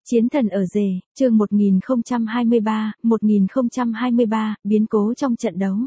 Chiến thần ở rể, chương 1023, biến cố trong trận đấu.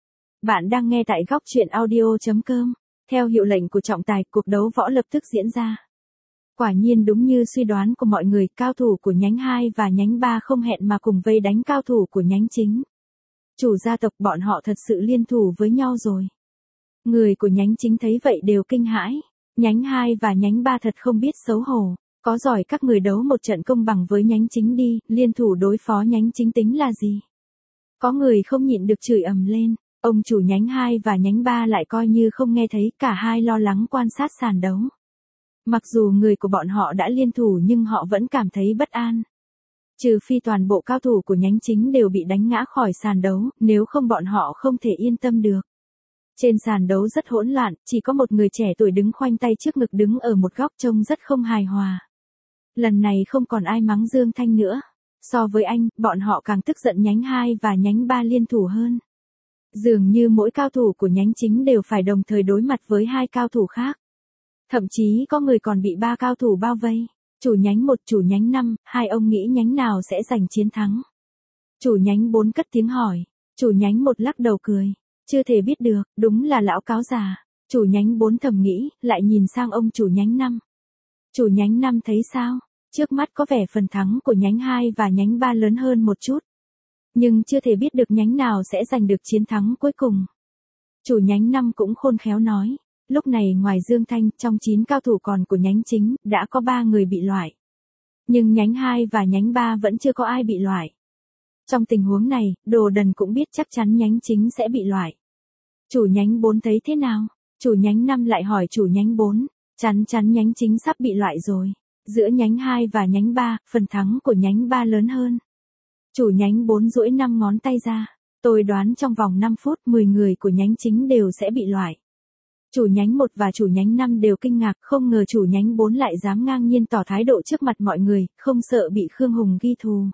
Bạn đang nghe tại góc truyện audio.com. Theo hiệu lệnh của trọng tài, cuộc đấu võ lập tức diễn ra. Quả nhiên đúng như suy đoán của mọi người, cao thủ của nhánh 2 và nhánh 3 không hẹn mà cùng vây đánh cao thủ của nhánh chính. Chủ gia tộc bọn họ thật sự liên thủ với nhau rồi. Người của nhánh chính thấy vậy đều kinh hãi. Nhánh 2 và nhánh 3 thật không biết xấu hổ. Có giỏi các người đấu một trận công bằng với nhánh chính đi, liên thủ đối phó nhánh chính tính là gì? Có người không nhịn được chửi ầm lên, ông chủ nhánh 2 và nhánh 3 lại coi như không nghe thấy, cả hai lo lắng quan sát sàn đấu. Mặc dù người của bọn họ đã liên thủ nhưng họ vẫn cảm thấy bất an. Trừ phi toàn bộ cao thủ của nhánh chính đều bị đánh ngã khỏi sàn đấu, nếu không bọn họ không thể yên tâm được. Trên sàn đấu rất hỗn loạn, chỉ có một người trẻ tuổi đứng khoanh tay trước ngực đứng ở một góc trông rất không hài hòa. Lần này không còn ai mắng Dương Thanh nữa. So với anh, bọn họ càng tức giận nhánh 2 và nhánh 3 liên thủ hơn. Dường như mỗi cao thủ của nhánh chính đều phải đồng thời đối mặt với hai cao thủ khác. Thậm chí có người còn bị ba cao thủ bao vây. Chủ nhánh 1, chủ nhánh 5, hai ông nghĩ nhánh nào sẽ giành chiến thắng? Chủ nhánh 4 cất tiếng hỏi. Chủ nhánh 1 lắc đầu cười. Chưa thể biết được, đúng là lão cáo già. Chủ nhánh 4 thầm nghĩ, lại nhìn sang ông chủ nhánh 5. Chủ nhánh 5 thấy sao? Trước mắt có vẻ phần thắng của nhánh 2 và nhánh 3 lớn hơn một chút. Nhưng chưa thể biết được nhánh nào sẽ giành được chiến thắng cuối cùng. Chủ nhánh 5 cũng khôn khéo nói. Lúc này ngoài Dương Thanh, trong 9 cao thủ còn của nhánh chính, đã có 3 người bị loại. Nhưng nhánh 2 và nhánh 3 vẫn chưa có ai bị loại. Trong tình huống này, Đồ Đần cũng biết chắc chắn nhánh chính sẽ bị loại. Chủ nhánh 4 thấy thế nào? Chủ nhánh 5 lại hỏi chủ nhánh 4. Chắn nhánh chính sắp bị loại rồi. Giữa nhánh 2 và nhánh 3, phần thắng của nhánh 3 lớn hơn. Chủ nhánh 4 duỗi 5 ngón tay ra. Tôi đoán trong vòng 5 phút 10 người của nhánh chính đều sẽ bị loại. Chủ nhánh 1 và chủ nhánh 5 đều kinh ngạc, không ngờ chủ nhánh 4 lại dám ngang nhiên tỏ thái độ trước mặt mọi người, không sợ bị Khương Hùng ghi thù.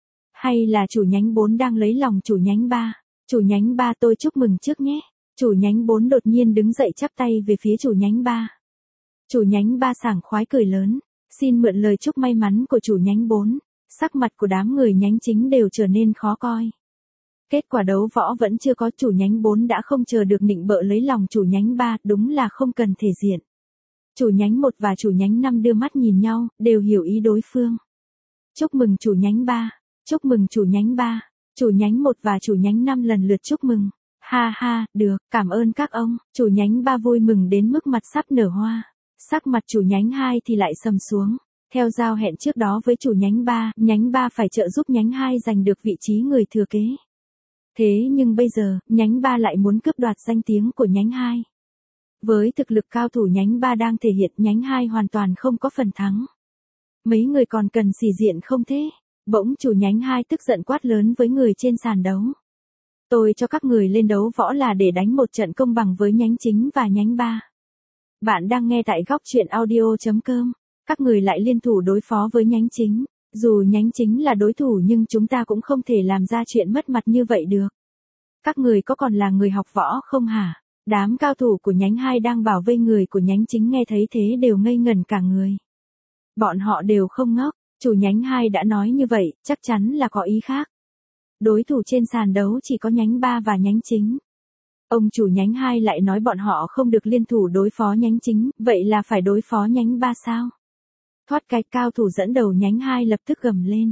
Hay là chủ nhánh 4 đang lấy lòng chủ nhánh 3? Chủ nhánh 3 tôi chúc mừng trước nhé. Chủ nhánh 4 đột nhiên đứng dậy chắp tay về phía chủ nhánh 3. Chủ nhánh 3 sảng khoái cười lớn. Xin mượn lời chúc may mắn của chủ nhánh 4. Sắc mặt của đám người nhánh chính đều trở nên khó coi. Kết quả đấu võ vẫn chưa có, chủ nhánh 4 đã không chờ được nịnh bợ lấy lòng chủ nhánh 3, đúng là không cần thể diện. Chủ nhánh 1 và chủ nhánh 5 đưa mắt nhìn nhau, đều hiểu ý đối phương. Chúc mừng chủ nhánh 3, chúc mừng chủ nhánh 3, chủ nhánh 1 và chủ nhánh 5 lần lượt chúc mừng. Ha ha, được, cảm ơn các ông. Chủ nhánh 3 vui mừng đến mức mặt sắp nở hoa. Sắc mặt chủ nhánh 2 thì lại sầm xuống. Theo giao hẹn trước đó với chủ nhánh 3, nhánh 3 phải trợ giúp nhánh 2 giành được vị trí người thừa kế. Thế nhưng bây giờ, nhánh 3 lại muốn cướp đoạt danh tiếng của nhánh 2. Với thực lực cao thủ nhánh 3 đang thể hiện, nhánh 2 hoàn toàn không có phần thắng. Mấy người còn cần xỉ diện không thế? Bỗng chủ nhánh 2 tức giận quát lớn với người trên sàn đấu. Tôi cho các người lên đấu võ là để đánh một trận công bằng với nhánh chính và nhánh 3. Bạn đang nghe tại góc truyện audio.com. Các người lại liên thủ đối phó với nhánh chính. Dù nhánh chính là đối thủ nhưng chúng ta cũng không thể làm ra chuyện mất mặt như vậy được. Các người có còn là người học võ không hả? Đám cao thủ của nhánh 2 đang bảo vây người của nhánh chính nghe thấy thế đều ngây ngẩn cả người. Bọn họ đều không ngốc. Chủ nhánh 2 đã nói như vậy, chắc chắn là có ý khác. Đối thủ trên sàn đấu chỉ có nhánh 3 và nhánh chính. Ông chủ nhánh 2 lại nói bọn họ không được liên thủ đối phó nhánh chính, vậy là phải đối phó nhánh 3 sao? Thoát cái, cao thủ dẫn đầu nhánh 2 lập tức gầm lên.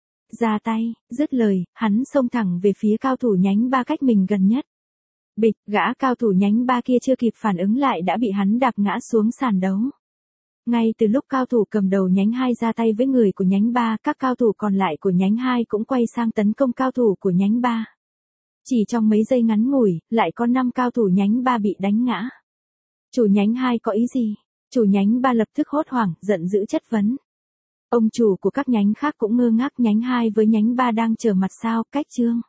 Ra tay, dứt lời, hắn xông thẳng về phía cao thủ nhánh 3 cách mình gần nhất. Bịch, gã cao thủ nhánh 3 kia chưa kịp phản ứng lại đã bị hắn đạp ngã xuống sàn đấu. Ngay từ lúc cao thủ cầm đầu nhánh 2 ra tay với người của nhánh 3, các cao thủ còn lại của nhánh 2 cũng quay sang tấn công cao thủ của nhánh 3. Chỉ trong mấy giây ngắn ngủi, lại có 5 cao thủ nhánh 3 bị đánh ngã. Chủ nhánh 2 có ý gì? Chủ nhánh 3 lập tức hốt hoảng, giận dữ chất vấn. Ông chủ của các nhánh khác cũng ngơ ngác, nhánh 2 với nhánh 3 đang trở mặt sao, cách chương.